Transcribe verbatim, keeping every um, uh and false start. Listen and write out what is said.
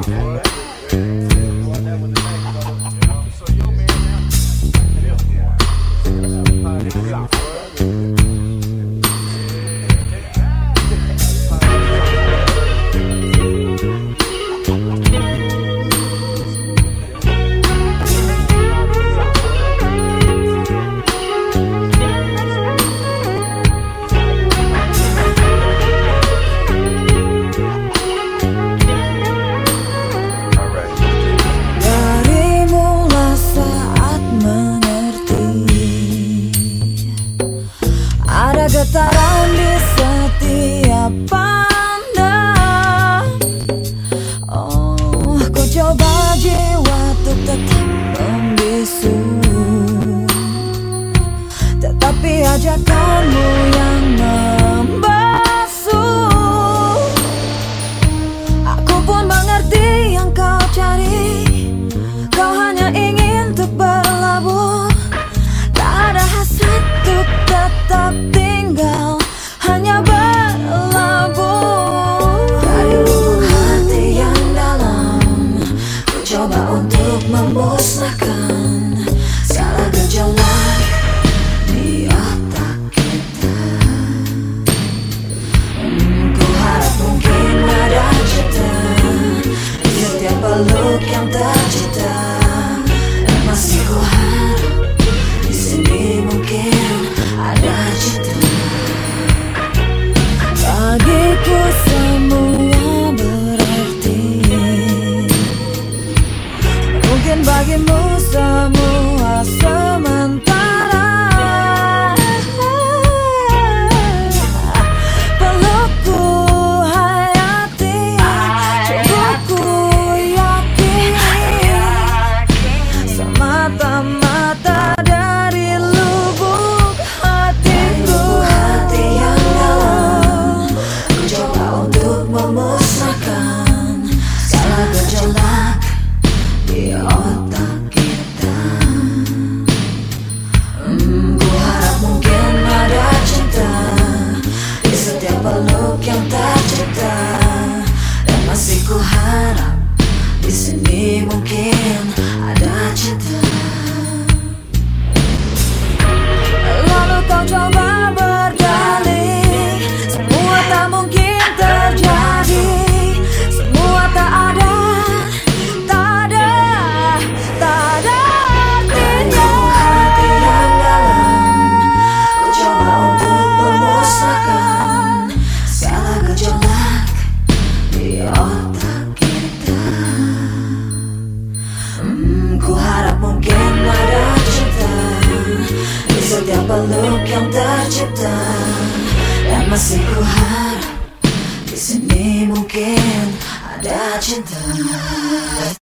Getaran di setiap pandang. Oh, ku coba jiwa untuk tetap membisu, tetapi ajakanmu yang membasuh. Aku pun mengerti yang kau cari. Kau hanya ingin untuk berlabuh. Tak ada hasrat untuk tetap tinggal, hanya berlabuh. Dari lubuk hati yang dalam, ku coba untuk memusnahkan segala gejolak di otak kita. hmm, Ku harap mungkin ada cinta di setiap peluk yang tercipta. Dan masih ku harap di sini mungkin ada cinta. Bagiku semua berarti, mungkin bagimu semua sementara. Pelukku hayati, cobaku yakini, semata-mata dari lubuk hatiku. Hati yang dalam, ku coba untuk memusnahkan segala gejolak di otak kita. hmm, Ku harap mungkin ada cinta di setiap peluk yang tercipta. Dan masih ku harap di sini mungkin ada cinta. Lalu kau coba berdalih, semua tak mungkin terjadi, semua tak ada, tak ada, tak ada artinya. Hati yang dalam, ku coba untuk memusnahkan segala gejolak di otak kita. hmm, Ku harap mungkin ada cinta di setiap peluk yang tercipta. Dan masih ku harap di sini mungkin ada cinta.